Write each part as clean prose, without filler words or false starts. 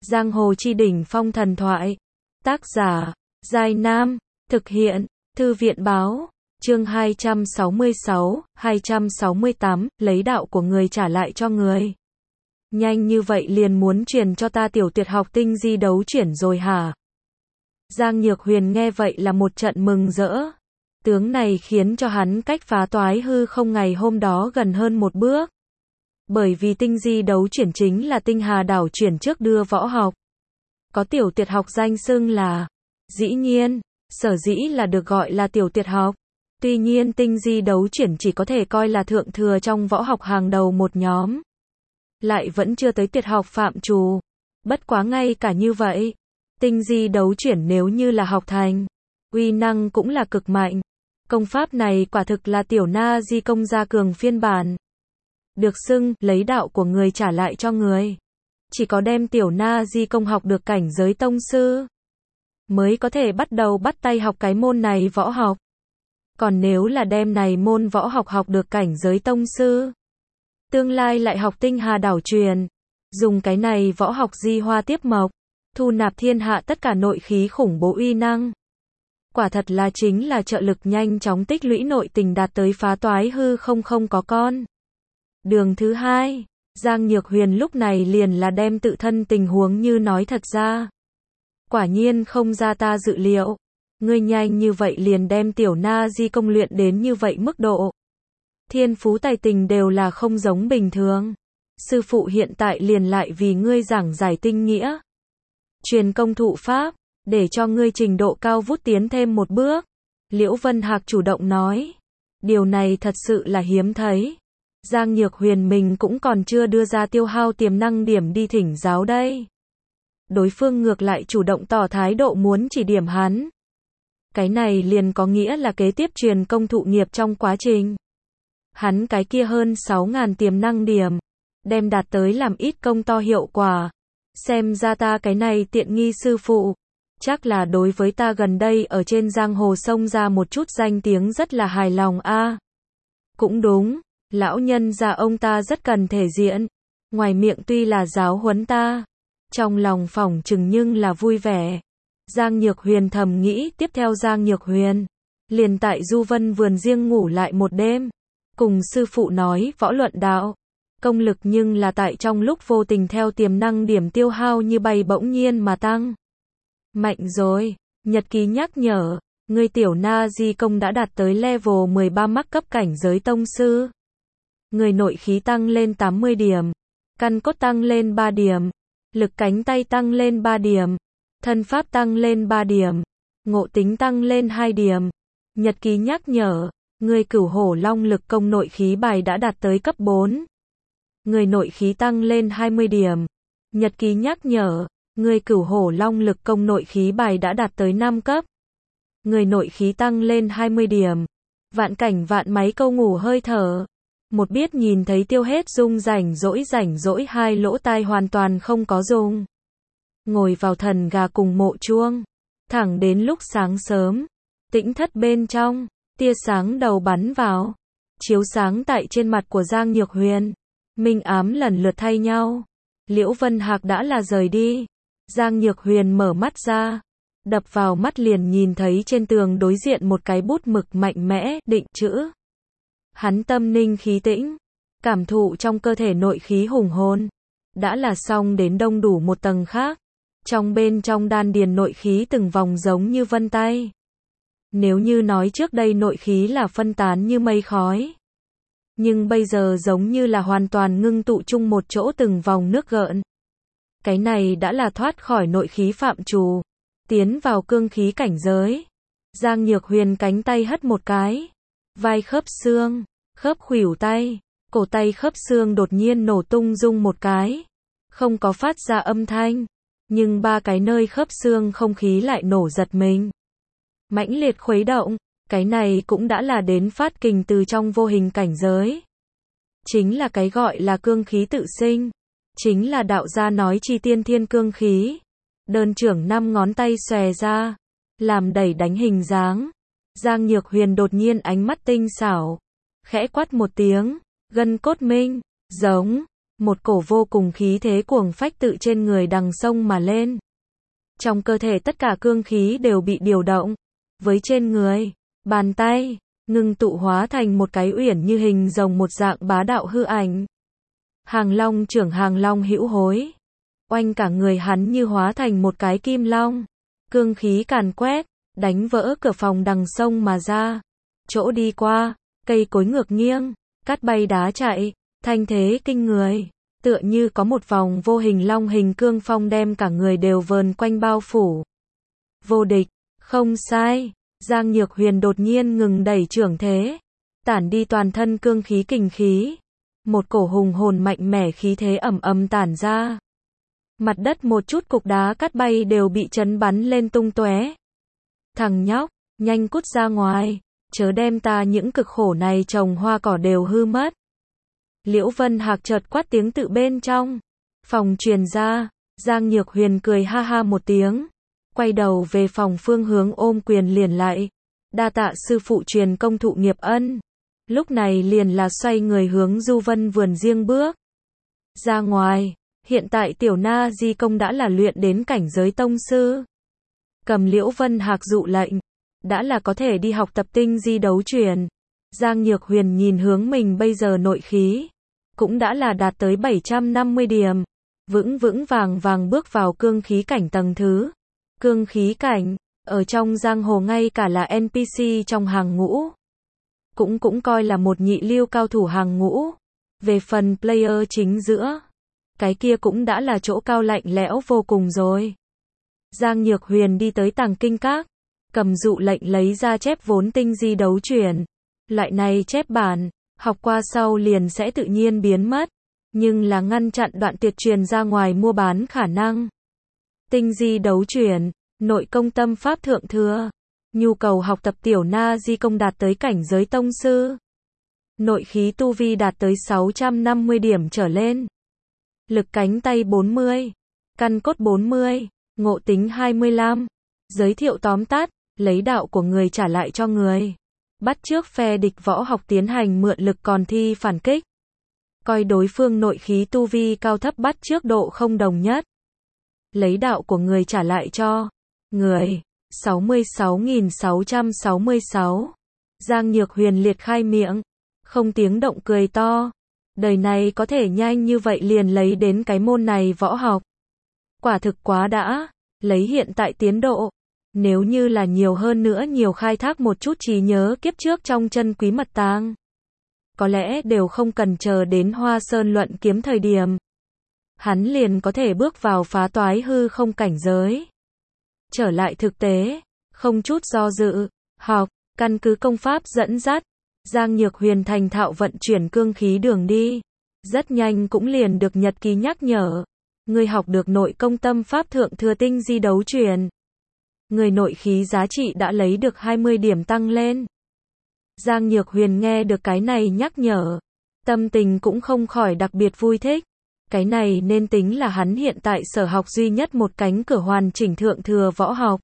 Giang hồ chi đỉnh phong thần thoại. Tác giả, Giai Nam. Thực hiện, Thư viện báo. Chương 266, 268, lấy đạo của người trả lại cho người. Nhanh như vậy liền muốn truyền cho ta tiểu tuyệt học tinh di đấu chuyển rồi hả? Giang Nhược Huyền nghe vậy là một trận mừng rỡ. Tướng này khiến cho hắn cách phá toái hư không ngày hôm đó gần hơn một bước. Bởi vì tinh di đấu chuyển chính là tinh hà đảo chuyển trước đưa võ học. Có tiểu tuyệt học danh xưng là, dĩ nhiên, sở dĩ là được gọi là tiểu tuyệt học. Tuy nhiên tinh di đấu chuyển chỉ có thể coi là thượng thừa trong võ học hàng đầu một nhóm. Lại vẫn chưa tới tuyệt học phạm trù. Bất quá ngay cả như vậy, tinh di đấu chuyển nếu như là học thành, uy năng cũng là cực mạnh. Công pháp này quả thực là tiểu na di công gia cường phiên bản. Được xưng, lấy đạo của người trả lại cho người. Chỉ có đem tiểu na di công học được cảnh giới tông sư, mới có thể bắt đầu bắt tay học cái môn này võ học. Còn nếu là đem này môn võ học học được cảnh giới tông sư, tương lai lại học tinh hà đảo truyền, dùng cái này võ học di hoa tiếp mộc, thu nạp thiên hạ tất cả nội khí khủng bố uy năng. Quả thật là chính là trợ lực nhanh chóng tích lũy nội tình đạt tới phá toái hư không có con. Đường thứ hai, Giang Nhược Huyền lúc này liền là đem tự thân tình huống như nói thật ra. Quả nhiên không ra ta dự liệu. Ngươi nhanh như vậy liền đem tiểu na di công luyện đến như vậy mức độ. Thiên phú tài tình đều là không giống bình thường. Sư phụ hiện tại liền lại vì ngươi giảng giải tinh nghĩa, truyền công thụ pháp, để cho ngươi trình độ cao vút tiến thêm một bước. Liễu Vân Hạc chủ động nói. Điều này thật sự là hiếm thấy. Giang Nhược Huyền mình cũng còn chưa đưa ra tiêu hao tiềm năng điểm đi thỉnh giáo đây. Đối phương ngược lại chủ động tỏ thái độ muốn chỉ điểm hắn. Cái này liền có nghĩa là kế tiếp truyền công thụ nghiệp trong quá trình. Hắn cái kia hơn 6.000 tiềm năng điểm, đem đạt tới làm ít công to hiệu quả. Xem ra ta cái này tiện nghi sư phụ, chắc là đối với ta gần đây ở trên giang hồ xông ra một chút danh tiếng rất là hài lòng a. Cũng đúng, lão nhân gia ông ta rất cần thể diện. Ngoài miệng tuy là giáo huấn ta, trong lòng phỏng chừng nhưng là vui vẻ. Giang Nhược Huyền thầm nghĩ. Tiếp theo Giang Nhược Huyền liền tại Du Vân vườn riêng ngủ lại một đêm, cùng sư phụ nói võ luận đạo. Công lực nhưng là tại trong lúc vô tình theo tiềm năng điểm tiêu hao như bay bỗng nhiên mà tăng mạnh rồi. Nhật ký nhắc nhở, ngươi tiểu na di công đã đạt tới level 13 mắc cấp cảnh giới tông sư. Người nội khí tăng lên 80 điểm, căn cốt tăng lên 3 điểm, lực cánh tay tăng lên 3 điểm, thân pháp tăng lên 3 điểm, ngộ tính tăng lên 2 điểm. Nhật ký nhắc nhở, người cửu hổ long lực công nội khí bài đã đạt tới cấp 4. Người nội khí tăng lên 20 điểm. Nhật ký nhắc nhở, người cửu hổ long lực công nội khí bài đã đạt tới 5 cấp. Người nội khí tăng lên 20 điểm. Vạn cảnh vạn máy câu ngủ hơi thở. Một biết nhìn thấy tiêu hết dung rảnh rỗi hai lỗ tai hoàn toàn không có dùng. Ngồi vào thần gà cùng mộ chuông. Thẳng đến lúc sáng sớm. Tĩnh thất bên trong. Tia sáng đầu bắn vào. Chiếu sáng tại trên mặt của Giang Nhược Huyền. Minh ám lần lượt thay nhau. Liễu Vân Hạc đã là rời đi. Giang Nhược Huyền mở mắt ra. Đập vào mắt liền nhìn thấy trên tường đối diện một cái bút mực mạnh mẽ, định chữ. Hắn tâm ninh khí tĩnh, cảm thụ trong cơ thể nội khí hùng hồn. Đã là xong đến đông đủ một tầng khác. Trong bên trong đan điền nội khí từng vòng giống như vân tay. Nếu như nói trước đây nội khí là phân tán như mây khói, nhưng bây giờ giống như là hoàn toàn ngưng tụ chung một chỗ từng vòng nước gợn. Cái này đã là thoát khỏi nội khí phạm trù, tiến vào cương khí cảnh giới. Giang Nhược Huyền cánh tay hất một cái, vai khớp xương, khớp khuỷu tay, cổ tay khớp xương đột nhiên nổ tung rung một cái. Không có phát ra âm thanh, nhưng ba cái nơi khớp xương không khí lại nổ giật mình. Mãnh liệt khuấy động, cái này cũng đã là đến phát kình từ trong vô hình cảnh giới. Chính là cái gọi là cương khí tự sinh. Chính là đạo gia nói chi tiên thiên cương khí. Đơn trưởng 5 ngón tay xòe ra, làm đẩy đánh hình dáng. Giang Nhược Huyền đột nhiên ánh mắt tinh xảo, khẽ quát một tiếng, gân cốt minh, giống. một cổ vô cùng khí thế cuồng phách tự trên người đằng sông mà lên. Trong cơ thể tất cả cương khí đều bị điều động, với trên người, bàn tay, ngưng tụ hóa thành một cái uyển như hình rồng một dạng bá đạo hư ảnh. Hàng long trưởng hàng long hữu hối. Oanh cả người hắn như hóa thành một cái kim long. Cương khí càn quét, đánh vỡ cửa phòng đằng sông mà ra. Chỗ đi qua, cây cối ngược nghiêng, cát bay đá chạy, thanh thế kinh người. Tựa như có một vòng vô hình long hình cương phong đem cả người đều vờn quanh bao phủ. Vô địch, không sai. Giang Nhược Huyền đột nhiên ngừng đẩy trưởng thế. Tản đi toàn thân cương khí kình khí. Một cổ hùng hồn mạnh mẽ khí thế ầm ầm tản ra. Mặt đất một chút cục đá cát bay đều bị chấn bắn lên tung tóe. Thằng nhóc, nhanh cút ra ngoài, chớ đem ta những cực khổ này trồng hoa cỏ đều hư mất. Liễu Vân Hạc chợt quát tiếng tự bên trong. Phòng truyền ra, Giang Nhược Huyền cười ha ha một tiếng. Quay đầu về phòng phương hướng ôm quyền liền lại. Đa tạ sư phụ truyền công thụ nghiệp ân. Lúc này liền là xoay người hướng Du Vân vườn riêng bước. Ra ngoài, hiện tại tiểu na di công đã là luyện đến cảnh giới tông sư. Cầm Liễu Vân Hạc dụ lệnh. Đã là có thể đi học tập tinh di đấu truyền. Giang Nhược Huyền nhìn hướng mình bây giờ nội khí. Cũng đã là đạt tới 750 điểm. Vững vững vàng vàng bước vào cương khí cảnh tầng thứ. Cương khí cảnh, ở trong giang hồ ngay cả là NPC trong hàng ngũ. Cũng coi là một nhị lưu cao thủ hàng ngũ. Về phần player chính giữa, cái kia cũng đã là chỗ cao lạnh lẽo vô cùng rồi. Giang Nhược Huyền đi tới Tàng Kinh Các, cầm dụ lệnh lấy ra chép vốn tinh di đấu truyền. Loại này chép bản, học qua sau liền sẽ tự nhiên biến mất, nhưng là ngăn chặn đoạn tuyệt truyền ra ngoài mua bán khả năng. Tinh di đấu truyền, nội công tâm pháp thượng thừa. Nhu cầu học tập tiểu na di công đạt tới cảnh giới tông sư. Nội khí tu vi đạt tới 650 điểm trở lên. Lực cánh tay 40. Căn cốt 40. Ngộ tính 25. Giới thiệu tóm tắt, lấy đạo của người trả lại cho người. Bắt chước phe địch võ học tiến hành mượn lực còn thi phản kích. Coi đối phương nội khí tu vi cao thấp bắt chước độ không đồng nhất. Lấy đạo của người trả lại cho người. 66.666. Giang Nhược Huyền liệt khai miệng, không tiếng động cười to. Đời này có thể nhanh như vậy liền lấy đến cái môn này võ học. Quả thực quá đã, lấy hiện tại tiến độ. Nếu như là nhiều hơn nữa nhiều khai thác một chút trí nhớ kiếp trước trong chân quý mật tàng. Có lẽ đều không cần chờ đến Hoa Sơn luận kiếm thời điểm. Hắn liền có thể bước vào phá toái hư không cảnh giới. Trở lại thực tế, không chút do dự, học, căn cứ công pháp dẫn dắt. Giang Nhược Huyền thành thạo vận chuyển cương khí đường đi. Rất nhanh cũng liền được nhật ký nhắc nhở. Người học được nội công tâm pháp thượng thừa tinh di đấu truyền. Người nội khí giá trị đã lấy được 20 điểm tăng lên. Giang Nhược Huyền nghe được cái này nhắc nhở. Tâm tình cũng không khỏi đặc biệt vui thích. Cái này nên tính là hắn hiện tại sở học duy nhất một cánh cửa hoàn chỉnh thượng thừa võ học.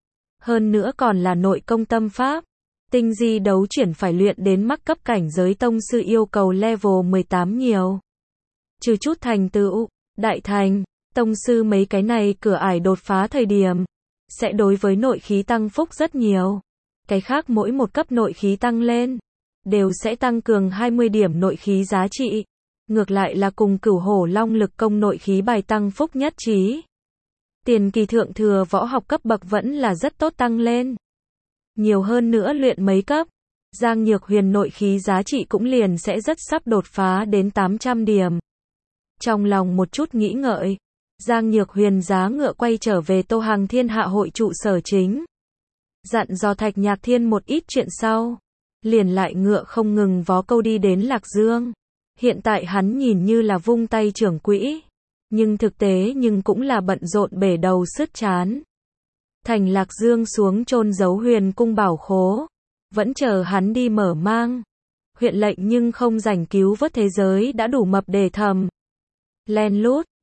Hơn nữa còn là nội công tâm pháp. Tinh di đấu chuyển phải luyện đến mắc cấp cảnh giới tông sư yêu cầu level 18 nhiều. Trừ chút thành tựu, đại thành, tông sư mấy cái này cửa ải đột phá thời điểm. Sẽ đối với nội khí tăng phúc rất nhiều. Cái khác mỗi một cấp nội khí tăng lên. Đều sẽ tăng cường 20 điểm nội khí giá trị. Ngược lại là cùng Cửu Hổ Long lực công nội khí bài tăng phúc nhất trí. Tiền kỳ thượng thừa võ học cấp bậc vẫn là rất tốt tăng lên. Nhiều hơn nữa luyện mấy cấp, Giang Nhược Huyền nội khí giá trị cũng liền sẽ rất sắp đột phá đến 800 điểm. Trong lòng một chút nghĩ ngợi, Giang Nhược Huyền giá ngựa quay trở về Tô Hàng Thiên Hạ hội trụ sở chính. Dặn dò Thạch Nhạc Thiên một ít chuyện sau, liền lại ngựa không ngừng vó câu đi đến Lạc Dương. Hiện tại hắn nhìn như là vung tay trưởng quỹ, nhưng thực tế nhưng cũng là bận rộn bể đầu sứt chán. Thành Lạc Dương xuống chôn giấu Huyền cung bảo khố, vẫn chờ hắn đi mở mang. Huyện lệnh nhưng không rảnh cứu vớt thế giới đã đủ mập để thầm. Len lút,